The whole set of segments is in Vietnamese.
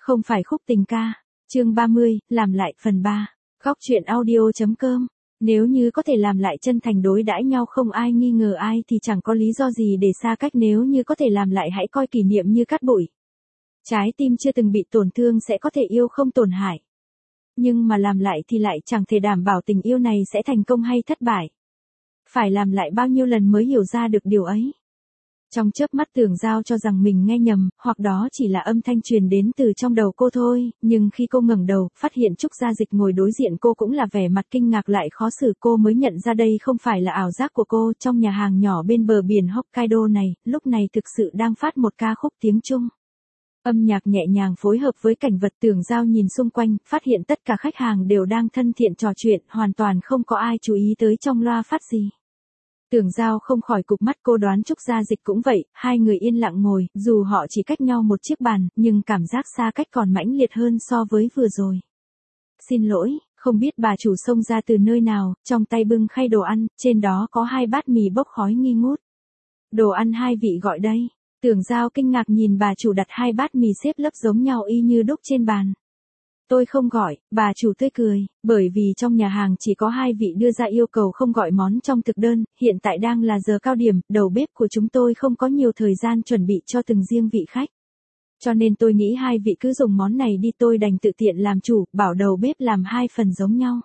Không phải khúc tình ca. Chương 30, làm lại phần 3. Góc truyện audio.com. Nếu như có thể làm lại chân thành đối đãi nhau không ai nghi ngờ ai thì chẳng có lý do gì để xa cách, nếu như có thể làm lại hãy coi kỷ niệm như cát bụi. Trái tim chưa từng bị tổn thương sẽ có thể yêu không tổn hại. Nhưng mà làm lại thì lại chẳng thể đảm bảo tình yêu này sẽ thành công hay thất bại. Phải làm lại bao nhiêu lần mới hiểu ra được điều ấy. Trong chớp mắt Tưởng Giao cho rằng mình nghe nhầm, hoặc đó chỉ là âm thanh truyền đến từ trong đầu cô thôi, nhưng khi cô ngẩng đầu, phát hiện Trúc Gia Dịch ngồi đối diện cô cũng là vẻ mặt kinh ngạc lại khó xử, cô mới nhận ra đây không phải là ảo giác của cô. Trong nhà hàng nhỏ bên bờ biển Hokkaido này, lúc này thực sự đang phát một ca khúc tiếng Trung. Âm nhạc nhẹ nhàng phối hợp với cảnh vật. Tưởng Giao nhìn xung quanh, phát hiện tất cả khách hàng đều đang thân thiện trò chuyện, hoàn toàn không có ai chú ý tới trong loa phát gì. Tưởng Giao không khỏi cụp mắt, cô đoán Trúc Gia Dịch cũng vậy, hai người yên lặng ngồi, dù họ chỉ cách nhau một chiếc bàn, nhưng cảm giác xa cách còn mãnh liệt hơn so với vừa rồi. Xin lỗi, không biết bà chủ xông ra từ nơi nào, trong tay bưng khay đồ ăn, trên đó có 2 bát mì bốc khói nghi ngút. Đồ ăn 2 vị gọi đây. Tưởng Giao kinh ngạc nhìn bà chủ đặt 2 bát mì xếp lớp giống nhau y như đúc trên bàn. Tôi không gọi, bà chủ tươi cười, bởi vì trong nhà hàng chỉ có 2 vị đưa ra yêu cầu không gọi món trong thực đơn, hiện tại đang là giờ cao điểm, đầu bếp của chúng tôi không có nhiều thời gian chuẩn bị cho từng riêng vị khách. Cho nên tôi nghĩ 2 vị cứ dùng món này đi, tôi đành tự tiện làm chủ, bảo đầu bếp làm 2 phần giống nhau.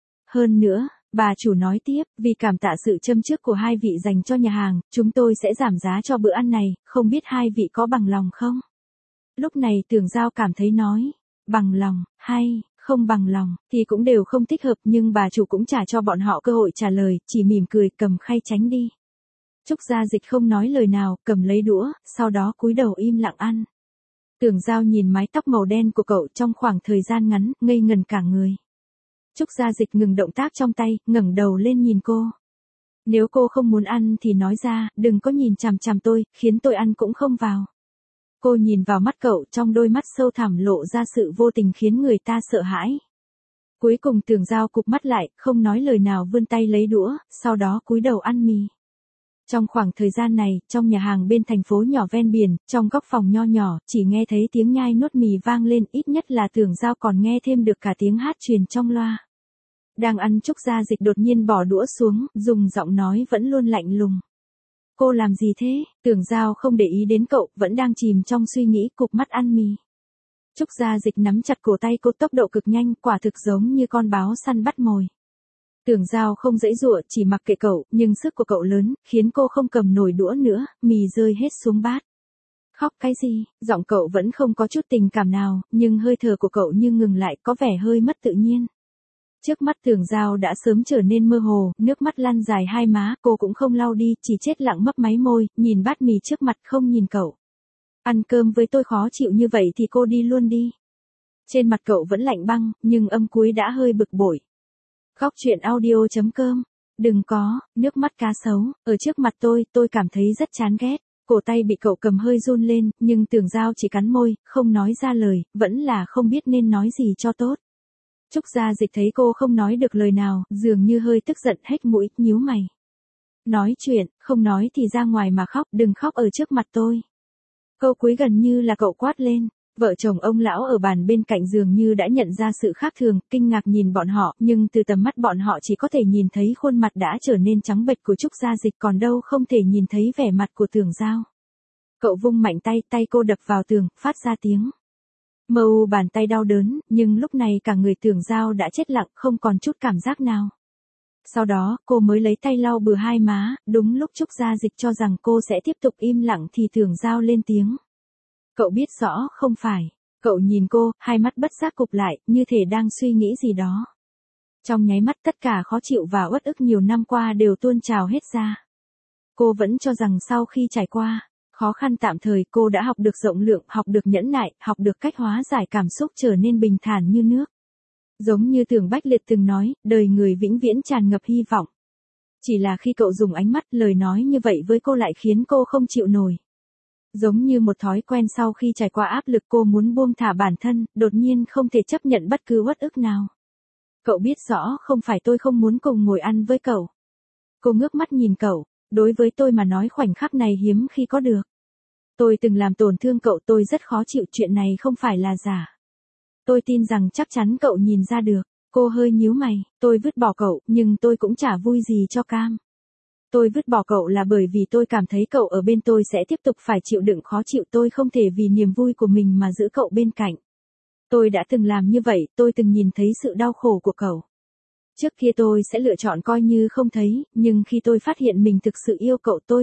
Hơn nữa, bà chủ nói tiếp, vì cảm tạ sự châm trước của 2 vị dành cho nhà hàng, chúng tôi sẽ giảm giá cho bữa ăn này, không biết 2 vị có bằng lòng không? Lúc này Tưởng Giao cảm thấy nói, bằng lòng, hay, không bằng lòng, thì cũng đều không thích hợp, nhưng bà chủ cũng trả cho bọn họ cơ hội trả lời, chỉ mỉm cười cầm khay tránh đi. Trúc Gia Dịch không nói lời nào, cầm lấy đũa, sau đó cúi đầu im lặng ăn. Tưởng Giao nhìn mái tóc màu đen của cậu trong khoảng thời gian ngắn, ngây ngần cả người. Trúc Gia Dịch ngừng động tác trong tay, ngẩng đầu lên nhìn cô. Nếu cô không muốn ăn thì nói ra, đừng có nhìn chằm chằm tôi, khiến tôi ăn cũng không vào. Cô nhìn vào mắt cậu, trong đôi mắt sâu thẳm lộ ra sự vô tình khiến người ta sợ hãi. Cuối cùng Tưởng Giao cụp mắt lại, không nói lời nào, vươn tay lấy đũa, sau đó cúi đầu ăn mì. Trong khoảng thời gian này, trong nhà hàng bên thành phố nhỏ ven biển, trong góc phòng nho nhỏ, chỉ nghe thấy tiếng nhai nuốt mì vang lên, ít nhất là Tưởng Giao còn nghe thêm được cả tiếng hát truyền trong loa. Đang ăn Trúc Gia Dịch đột nhiên bỏ đũa xuống, dùng giọng nói vẫn luôn lạnh lùng. Cô làm gì thế? Tưởng Giao không để ý đến cậu, vẫn đang chìm trong suy nghĩ, cụp mắt ăn mì. Trúc Gia Dịch nắm chặt cổ tay cô, tốc độ cực nhanh, quả thực giống như con báo săn bắt mồi. Tưởng Giao không giãy giụa, chỉ mặc kệ cậu, nhưng sức của cậu lớn, khiến cô không cầm nổi đũa nữa, mì rơi hết xuống bát. Khóc cái gì? Giọng cậu vẫn không có chút tình cảm nào, nhưng hơi thở của cậu như ngừng lại, có vẻ hơi mất tự nhiên. Trước mắt Tưởng Giao đã sớm trở nên mơ hồ, nước mắt lăn dài hai má, cô cũng không lau đi, chỉ chết lặng mấp máy môi, nhìn bát mì trước mặt không nhìn cậu. Ăn cơm với tôi khó chịu như vậy thì cô đi luôn đi. Trên mặt cậu vẫn lạnh băng, nhưng âm cuối đã hơi bực bội. Góc truyện audio.com. Đừng có, nước mắt cá sấu, ở trước mặt tôi cảm thấy rất chán ghét. Cổ tay bị cậu cầm hơi run lên, nhưng Tưởng Giao chỉ cắn môi, không nói ra lời, vẫn là không biết nên nói gì cho tốt. Trúc Gia Dịch thấy cô không nói được lời nào, dường như hơi tức giận, hết mũi, nhíu mày. Nói chuyện, không nói thì ra ngoài mà khóc, đừng khóc ở trước mặt tôi. Câu cuối gần như là cậu quát lên. Vợ chồng ông lão ở bàn bên cạnh dường như đã nhận ra sự khác thường, kinh ngạc nhìn bọn họ, nhưng từ tầm mắt bọn họ chỉ có thể nhìn thấy khuôn mặt đã trở nên trắng bệch của Trúc Gia Dịch, còn đâu không thể nhìn thấy vẻ mặt của Tưởng Giao. Cậu vung mạnh tay, tay cô đập vào tường, phát ra tiếng. Mâu bàn tay đau đớn, nhưng lúc này cả người Tưởng Giao đã chết lặng, không còn chút cảm giác nào. Sau đó, cô mới lấy tay lau bừa hai má, đúng lúc Trúc Gia Dịch cho rằng cô sẽ tiếp tục im lặng thì Tưởng Giao lên tiếng. Cậu biết rõ không phải. Cậu nhìn cô, hai mắt bất giác cụp lại, như thể đang suy nghĩ gì đó. Trong nháy mắt tất cả khó chịu và uất ức nhiều năm qua đều tuôn trào hết ra. Cô vẫn cho rằng sau khi trải qua khó khăn tạm thời, cô đã học được rộng lượng, học được nhẫn nại, học được cách hóa giải cảm xúc trở nên bình thản như nước. Giống như Tưởng Bách Liệt từng nói, đời người vĩnh viễn tràn ngập hy vọng. Chỉ là khi cậu dùng ánh mắt, lời nói như vậy với cô lại khiến cô không chịu nổi. Giống như một thói quen, sau khi trải qua áp lực cô muốn buông thả bản thân, đột nhiên không thể chấp nhận bất cứ uất ức nào. Cậu biết rõ không phải tôi không muốn cùng ngồi ăn với cậu. Cô ngước mắt nhìn cậu, đối với tôi mà nói khoảnh khắc này hiếm khi có được. Tôi từng làm tổn thương cậu, tôi rất khó chịu, chuyện này không phải là giả. Tôi tin rằng chắc chắn cậu nhìn ra được. Cô hơi nhíu mày, tôi vứt bỏ cậu, nhưng tôi cũng chả vui gì cho Cam. Tôi vứt bỏ cậu là bởi vì tôi cảm thấy cậu ở bên tôi sẽ tiếp tục phải chịu đựng khó chịu, tôi không thể vì niềm vui của mình mà giữ cậu bên cạnh. Tôi đã từng làm như vậy, tôi từng nhìn thấy sự đau khổ của cậu. Trước kia tôi sẽ lựa chọn coi như không thấy, nhưng khi tôi phát hiện mình thực sự yêu cậu, tôi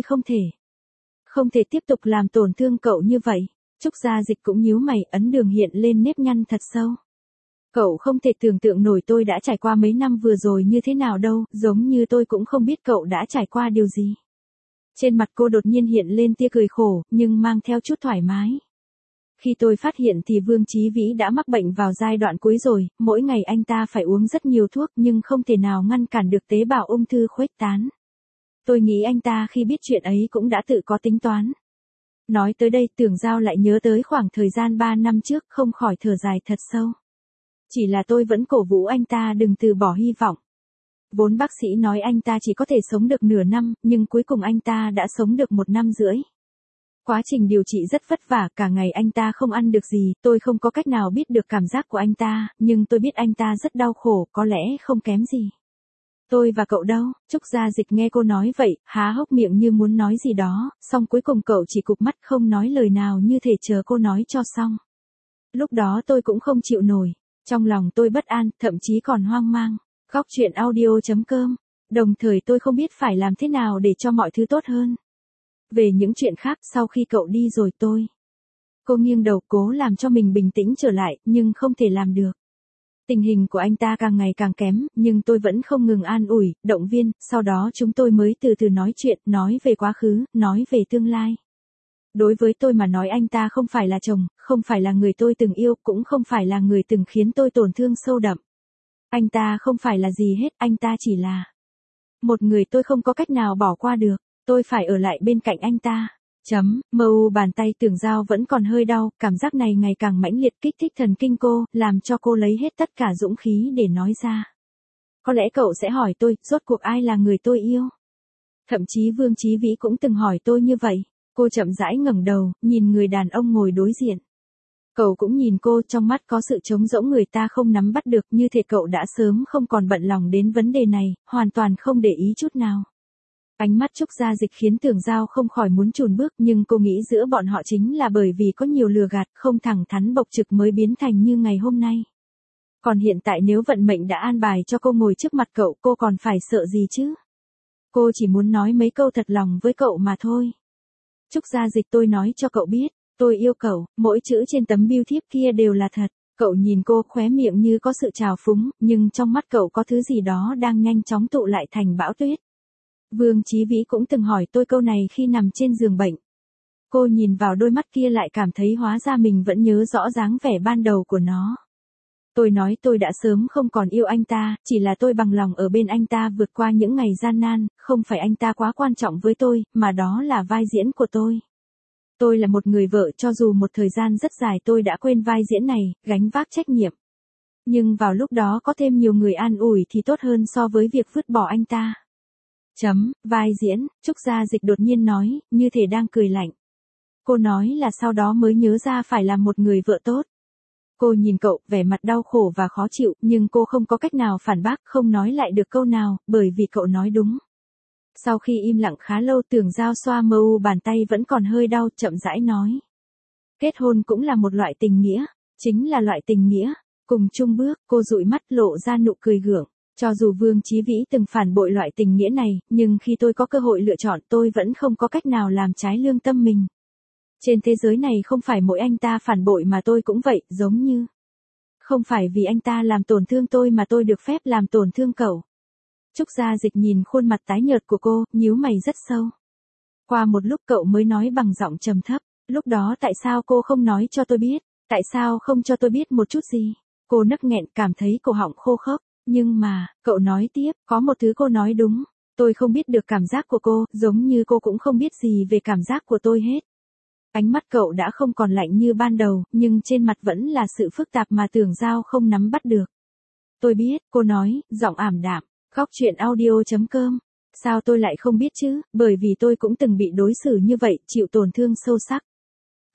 không thể tiếp tục làm tổn thương cậu như vậy. Trúc Gia Dịch cũng nhíu mày, ấn đường hiện lên nếp nhăn thật sâu. Cậu không thể tưởng tượng nổi tôi đã trải qua mấy năm vừa rồi như thế nào đâu, giống như tôi cũng không biết cậu đã trải qua điều gì. Trên mặt cô đột nhiên hiện lên tia cười khổ, nhưng mang theo chút thoải mái. Khi tôi phát hiện thì Vương Chí Vĩ đã mắc bệnh vào giai đoạn cuối rồi, mỗi ngày anh ta phải uống rất nhiều thuốc nhưng không thể nào ngăn cản được tế bào ung thư khuếch tán. Tôi nghĩ anh ta khi biết chuyện ấy cũng đã tự có tính toán. Nói tới đây Tưởng Giao lại nhớ tới khoảng thời gian 3 năm trước, không khỏi thở dài thật sâu. Chỉ là tôi vẫn cổ vũ anh ta đừng từ bỏ hy vọng. Vốn bác sĩ nói anh ta chỉ có thể sống được nửa năm, nhưng cuối cùng anh ta đã sống được 1 năm rưỡi. Quá trình điều trị rất vất vả, cả ngày anh ta không ăn được gì, tôi không có cách nào biết được cảm giác của anh ta, nhưng tôi biết anh ta rất đau khổ, có lẽ không kém gì. Tôi và cậu đâu? Trúc Gia Dịch nghe cô nói vậy, há hốc miệng như muốn nói gì đó, song cuối cùng cậu chỉ cụp mắt không nói lời nào, như thể chờ cô nói cho xong. Lúc đó tôi cũng không chịu nổi, trong lòng tôi bất an, thậm chí còn hoang mang. Góc truyện audio.com. Đồng thời tôi không biết phải làm thế nào để cho mọi thứ tốt hơn. Về những chuyện khác, sau khi cậu đi rồi Cô nghiêng đầu cố làm cho mình bình tĩnh trở lại, nhưng không thể làm được. Tình hình của anh ta càng ngày càng kém, nhưng tôi vẫn không ngừng an ủi, động viên, sau đó chúng tôi mới từ từ nói chuyện, nói về quá khứ, nói về tương lai. Đối với tôi mà nói anh ta không phải là chồng, không phải là người tôi từng yêu, cũng không phải là người từng khiến tôi tổn thương sâu đậm. Anh ta không phải là gì hết, anh ta chỉ là một người tôi không có cách nào bỏ qua được, tôi phải ở lại bên cạnh anh ta. Bàn tay Tưởng Giao vẫn còn hơi đau, cảm giác này ngày càng mãnh liệt kích thích thần kinh cô, làm cho cô lấy hết tất cả dũng khí để nói ra. Có lẽ cậu sẽ hỏi tôi, rốt cuộc ai là người tôi yêu? Thậm chí Vương Chí Vĩ cũng từng hỏi tôi như vậy. Cô chậm rãi ngẩng đầu, nhìn người đàn ông ngồi đối diện. Cậu cũng nhìn cô, trong mắt có sự trống rỗng người ta không nắm bắt được, như thể cậu đã sớm không còn bận lòng đến vấn đề này, hoàn toàn không để ý chút nào. Ánh mắt Trúc Gia Dịch khiến Tưởng Giao không khỏi muốn chùn bước, nhưng cô nghĩ giữa bọn họ chính là bởi vì có nhiều lừa gạt, không thẳng thắn bộc trực mới biến thành như ngày hôm nay. Còn hiện tại nếu vận mệnh đã an bài cho cô ngồi trước mặt cậu, cô còn phải sợ gì chứ? Cô chỉ muốn nói mấy câu thật lòng với cậu mà thôi. Trúc Gia Dịch, tôi nói cho cậu biết, tôi yêu cậu, mỗi chữ trên tấm bưu thiếp kia đều là thật. Cậu nhìn cô, khóe miệng như có sự trào phúng, nhưng trong mắt cậu có thứ gì đó đang nhanh chóng tụ lại thành bão tuyết. Vương Chí Vĩ cũng từng hỏi tôi câu này khi nằm trên giường bệnh. Cô nhìn vào đôi mắt kia lại cảm thấy hóa ra mình vẫn nhớ rõ dáng vẻ ban đầu của nó. Tôi nói tôi đã sớm không còn yêu anh ta, chỉ là tôi bằng lòng ở bên anh ta vượt qua những ngày gian nan, không phải anh ta quá quan trọng với tôi, mà đó là vai diễn của tôi. Tôi là một người vợ, cho dù một thời gian rất dài tôi đã quên vai diễn này, gánh vác trách nhiệm. Nhưng vào lúc đó có thêm nhiều người an ủi thì tốt hơn so với việc vứt bỏ anh ta. Vai diễn, Trúc Gia Dịch đột nhiên nói, như thể đang cười lạnh. Cô nói là sau đó mới nhớ ra phải làm một người vợ tốt. Cô nhìn cậu, vẻ mặt đau khổ và khó chịu, nhưng cô không có cách nào phản bác, không nói lại được câu nào, bởi vì cậu nói đúng. Sau khi im lặng khá lâu, Tưởng Giao xoa bàn tay vẫn còn hơi đau, chậm rãi nói. Kết hôn cũng là một loại tình nghĩa, chính là loại tình nghĩa. Cùng chung bước, cô dụi mắt lộ ra nụ cười gượng. Cho dù Vương Chí Vĩ từng phản bội loại tình nghĩa này, nhưng khi tôi có cơ hội lựa chọn tôi vẫn không có cách nào làm trái lương tâm mình. Trên thế giới này không phải mỗi anh ta phản bội mà tôi cũng vậy, giống như. Không phải vì anh ta làm tổn thương tôi mà tôi được phép làm tổn thương cậu. Trúc Gia Dịch nhìn khuôn mặt tái nhợt của cô, nhíu mày rất sâu. Qua một lúc cậu mới nói bằng giọng trầm thấp, lúc đó tại sao cô không nói cho tôi biết, tại sao không cho tôi biết một chút gì? Cô nấc nghẹn, cảm thấy cổ họng khô khốc. Nhưng mà, cậu nói tiếp, có một thứ cô nói đúng, tôi không biết được cảm giác của cô, giống như cô cũng không biết gì về cảm giác của tôi hết. Ánh mắt cậu đã không còn lạnh như ban đầu, nhưng trên mặt vẫn là sự phức tạp mà Tưởng Giao không nắm bắt được. Tôi biết, cô nói, giọng ảm đạm. Góc truyện audio.com. Sao tôi lại không biết chứ, bởi vì tôi cũng từng bị đối xử như vậy, chịu tổn thương sâu sắc.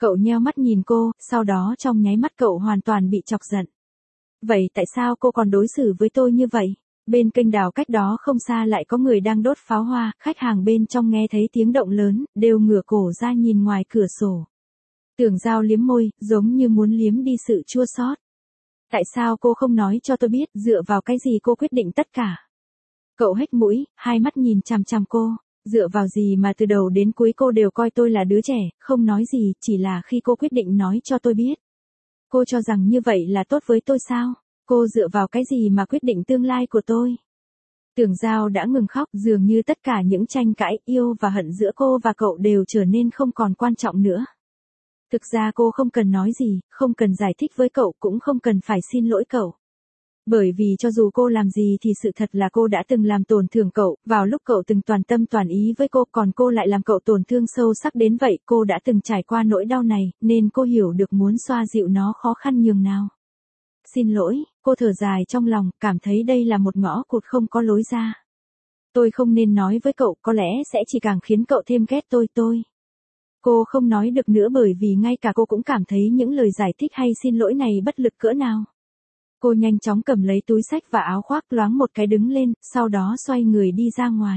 Cậu nheo mắt nhìn cô, sau đó trong nháy mắt cậu hoàn toàn bị chọc giận. Vậy tại sao cô còn đối xử với tôi như vậy? Bên kênh đào cách đó không xa lại có người đang đốt pháo hoa, khách hàng bên trong nghe thấy tiếng động lớn, đều ngửa cổ ra nhìn ngoài cửa sổ. Tưởng Giao liếm môi, giống như muốn liếm đi sự chua xót. Tại sao cô không nói cho tôi biết, dựa vào cái gì cô quyết định tất cả? Cậu hếch mũi, hai mắt nhìn chằm chằm cô. Dựa vào gì mà từ đầu đến cuối cô đều coi tôi là đứa trẻ, không nói gì, chỉ là khi cô quyết định nói cho tôi biết. Cô cho rằng như vậy là tốt với tôi sao? Cô dựa vào cái gì mà quyết định tương lai của tôi? Tưởng Giao đã ngừng khóc, dường như tất cả những tranh cãi, yêu và hận giữa cô và cậu đều trở nên không còn quan trọng nữa. Thực ra cô không cần nói gì, không cần giải thích với cậu, cũng không cần phải xin lỗi cậu. Bởi vì cho dù cô làm gì thì sự thật là cô đã từng làm tổn thương cậu, vào lúc cậu từng toàn tâm toàn ý với cô, còn cô lại làm cậu tổn thương sâu sắc đến vậy. Cô đã từng trải qua nỗi đau này, nên cô hiểu được muốn xoa dịu nó khó khăn nhường nào. Xin lỗi, cô thở dài trong lòng, cảm thấy đây là một ngõ cụt không có lối ra. Tôi không nên nói với cậu, có lẽ sẽ chỉ càng khiến cậu thêm ghét tôi. Cô không nói được nữa bởi vì ngay cả cô cũng cảm thấy những lời giải thích hay xin lỗi này bất lực cỡ nào. Cô nhanh chóng cầm lấy túi xách và áo khoác, loáng một cái đứng lên, sau đó xoay người đi ra ngoài.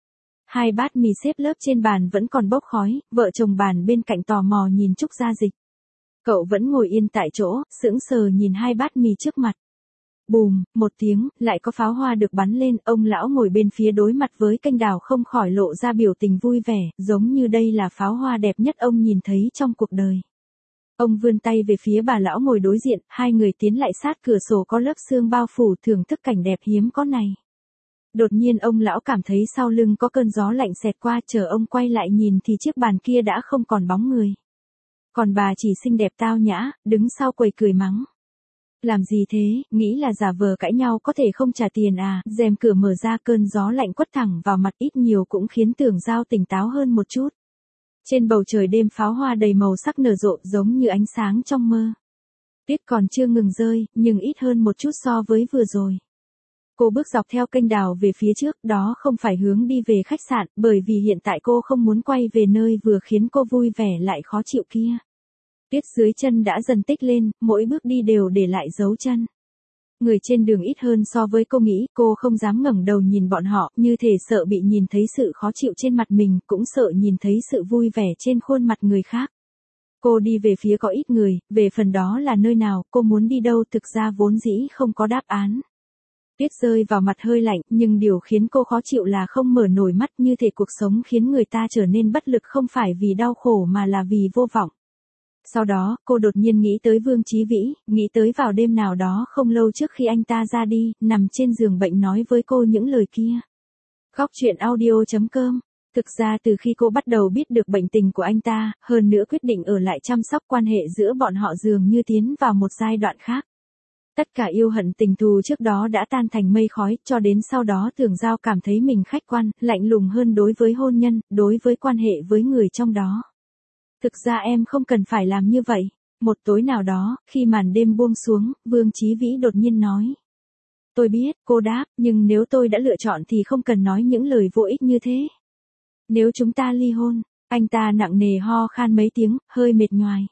Hai bát mì xếp lớp trên bàn vẫn còn bốc khói, vợ chồng bàn bên cạnh tò mò nhìn Trúc Gia Dịch. Cậu vẫn ngồi yên tại chỗ, sững sờ nhìn hai bát mì trước mặt. Bùm, một tiếng, lại có pháo hoa được bắn lên, ông lão ngồi bên phía đối mặt với kênh đào không khỏi lộ ra biểu tình vui vẻ, giống như đây là pháo hoa đẹp nhất ông nhìn thấy trong cuộc đời. Ông vươn tay về phía bà lão ngồi đối diện, hai người tiến lại sát cửa sổ có lớp sương bao phủ thưởng thức cảnh đẹp hiếm có này. Đột nhiên ông lão cảm thấy sau lưng có cơn gió lạnh xẹt qua, chờ ông quay lại nhìn thì chiếc bàn kia đã không còn bóng người. Còn bà chỉ xinh đẹp tao nhã, đứng sau quầy cười mắng. Làm gì thế, nghĩ là giả vờ cãi nhau có thể không trả tiền à? Rèm cửa mở ra, cơn gió lạnh quất thẳng vào mặt ít nhiều cũng khiến Tưởng Giao tỉnh táo hơn một chút. Trên bầu trời đêm pháo hoa đầy màu sắc nở rộ giống như ánh sáng trong mơ. Tuyết còn chưa ngừng rơi, nhưng ít hơn một chút so với vừa rồi. Cô bước dọc theo kênh đào về phía trước, đó không phải hướng đi về khách sạn, bởi vì hiện tại cô không muốn quay về nơi vừa khiến cô vui vẻ lại khó chịu kia. Tuyết dưới chân đã dần tích lên, mỗi bước đi đều để lại dấu chân. Người trên đường ít hơn so với cô nghĩ, cô không dám ngẩng đầu nhìn bọn họ, như thể sợ bị nhìn thấy sự khó chịu trên mặt mình, cũng sợ nhìn thấy sự vui vẻ trên khuôn mặt người khác. Cô đi về phía có ít người, về phần đó là nơi nào, cô muốn đi đâu thực ra vốn dĩ không có đáp án. Tuyết rơi vào mặt hơi lạnh, nhưng điều khiến cô khó chịu là không mở nổi mắt, như thể cuộc sống khiến người ta trở nên bất lực không phải vì đau khổ mà là vì vô vọng. Sau đó, cô đột nhiên nghĩ tới Vương Chí Vĩ, nghĩ tới vào đêm nào đó không lâu trước khi anh ta ra đi, nằm trên giường bệnh nói với cô những lời kia. Khóc chuyện audio.com. Thực ra từ khi cô bắt đầu biết được bệnh tình của anh ta, hơn nữa quyết định ở lại chăm sóc, quan hệ giữa bọn họ dường như tiến vào một giai đoạn khác. Tất cả yêu hận tình thù trước đó đã tan thành mây khói, cho đến sau đó Tưởng Giao cảm thấy mình khách quan, lạnh lùng hơn đối với hôn nhân, đối với quan hệ với người trong đó. Thực ra em không cần phải làm như vậy. Một tối nào đó, khi màn đêm buông xuống, Vương Chí Vĩ đột nhiên nói. Tôi biết, cô đáp, nhưng nếu tôi đã lựa chọn thì không cần nói những lời vô ích như thế. Nếu chúng ta ly hôn, anh ta nặng nề ho khan mấy tiếng, hơi mệt nhoài.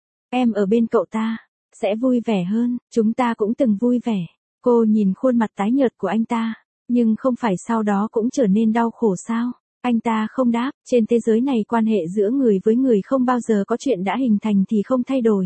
Em ở bên cậu ta, sẽ vui vẻ hơn, chúng ta cũng từng vui vẻ. Cô nhìn khuôn mặt tái nhợt của anh ta, nhưng không phải sau đó cũng trở nên đau khổ sao? Anh ta không đáp, trên thế giới này quan hệ giữa người với người không bao giờ có chuyện đã hình thành thì không thay đổi.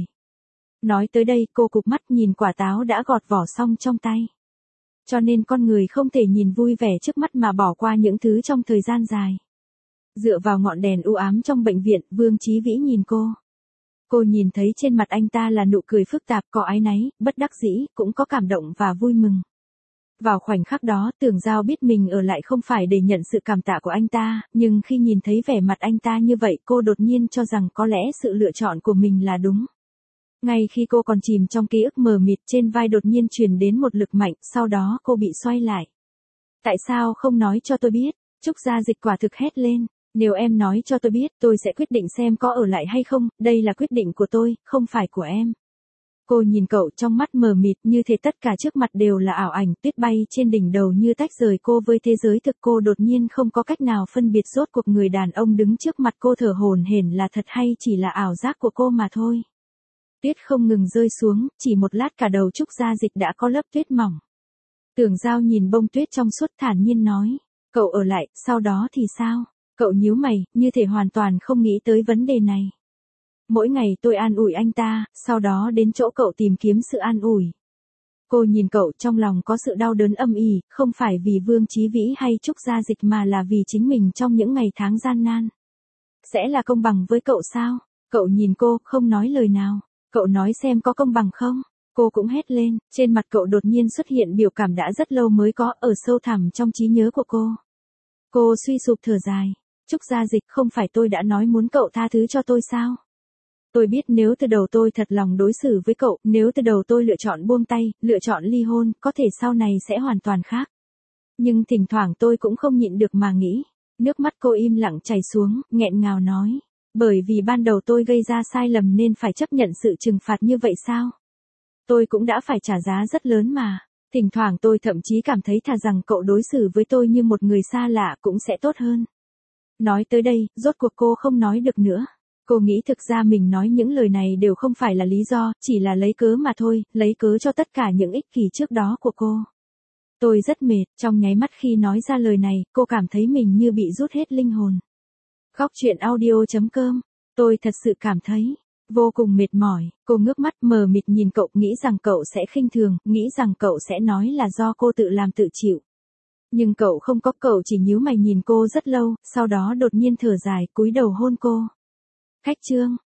Nói tới đây, cô cụp mắt nhìn quả táo đã gọt vỏ xong trong tay. Cho nên con người không thể nhìn vui vẻ trước mắt mà bỏ qua những thứ trong thời gian dài. Dựa vào ngọn đèn u ám trong bệnh viện, Vương Chí Vĩ nhìn cô. Cô nhìn thấy trên mặt anh ta là nụ cười phức tạp, có áy náy, bất đắc dĩ, cũng có cảm động và vui mừng. Vào khoảnh khắc đó, Tưởng Giao biết mình ở lại không phải để nhận sự cảm tạ của anh ta, nhưng khi nhìn thấy vẻ mặt anh ta như vậy, cô đột nhiên cho rằng có lẽ sự lựa chọn của mình là đúng. Ngay khi cô còn chìm trong ký ức mờ mịt, trên vai đột nhiên truyền đến một lực mạnh, sau đó cô bị xoay lại. Tại sao không nói cho tôi biết? Trúc Gia Dịch quả thực hét lên. Nếu em nói cho tôi biết, tôi sẽ quyết định xem có ở lại hay không, đây là quyết định của tôi, không phải của em. Cô nhìn cậu trong mắt mờ mịt như thể tất cả trước mặt đều là ảo ảnh, tuyết bay trên đỉnh đầu như tách rời cô với thế giới thực. Cô đột nhiên không có cách nào phân biệt rốt cuộc người đàn ông đứng trước mặt cô thở hổn hển là thật hay chỉ là ảo giác của cô mà thôi. Tuyết không ngừng rơi xuống, chỉ một lát cả đầu Trúc Gia Dịch đã có lớp tuyết mỏng. Tưởng Giao nhìn bông tuyết trong suốt thản nhiên nói, cậu ở lại, sau đó thì sao? Cậu nhíu mày, như thể hoàn toàn không nghĩ tới vấn đề này. Mỗi ngày tôi an ủi anh ta, sau đó đến chỗ cậu tìm kiếm sự an ủi. Cô nhìn cậu trong lòng có sự đau đớn âm ỉ, không phải vì Vương Chí Vĩ hay Trúc Gia Dịch mà là vì chính mình trong những ngày tháng gian nan. Sẽ là công bằng với cậu sao? Cậu nhìn cô, không nói lời nào. Cậu nói xem có công bằng không? Cô cũng hét lên, trên mặt cậu đột nhiên xuất hiện biểu cảm đã rất lâu mới có ở sâu thẳm trong trí nhớ của cô. Cô suy sụp thở dài. Trúc Gia Dịch, không phải tôi đã nói muốn cậu tha thứ cho tôi sao? Tôi biết nếu từ đầu tôi thật lòng đối xử với cậu, nếu từ đầu tôi lựa chọn buông tay, lựa chọn ly hôn, có thể sau này sẽ hoàn toàn khác. Nhưng thỉnh thoảng tôi cũng không nhịn được mà nghĩ. Nước mắt cô im lặng chảy xuống, nghẹn ngào nói. Bởi vì ban đầu tôi gây ra sai lầm nên phải chấp nhận sự trừng phạt như vậy sao? Tôi cũng đã phải trả giá rất lớn mà. Thỉnh thoảng tôi thậm chí cảm thấy thà rằng cậu đối xử với tôi như một người xa lạ cũng sẽ tốt hơn. Nói tới đây, rốt cuộc cô không nói được nữa. Cô nghĩ thực ra mình nói những lời này đều không phải là lý do, chỉ là lấy cớ mà thôi, lấy cớ cho tất cả những ích kỷ trước đó của cô. Tôi rất mệt, trong nháy mắt khi nói ra lời này, cô cảm thấy mình như bị rút hết linh hồn. Khóc chuyện audio.com, tôi thật sự cảm thấy vô cùng mệt mỏi. Cô ngước mắt mờ mịt nhìn cậu, nghĩ rằng cậu sẽ khinh thường, nghĩ rằng cậu sẽ nói là do cô tự làm tự chịu. Nhưng cậu không có, cậu chỉ nhíu mày nhìn cô rất lâu, sau đó đột nhiên thở dài, cúi đầu hôn cô. Khách chương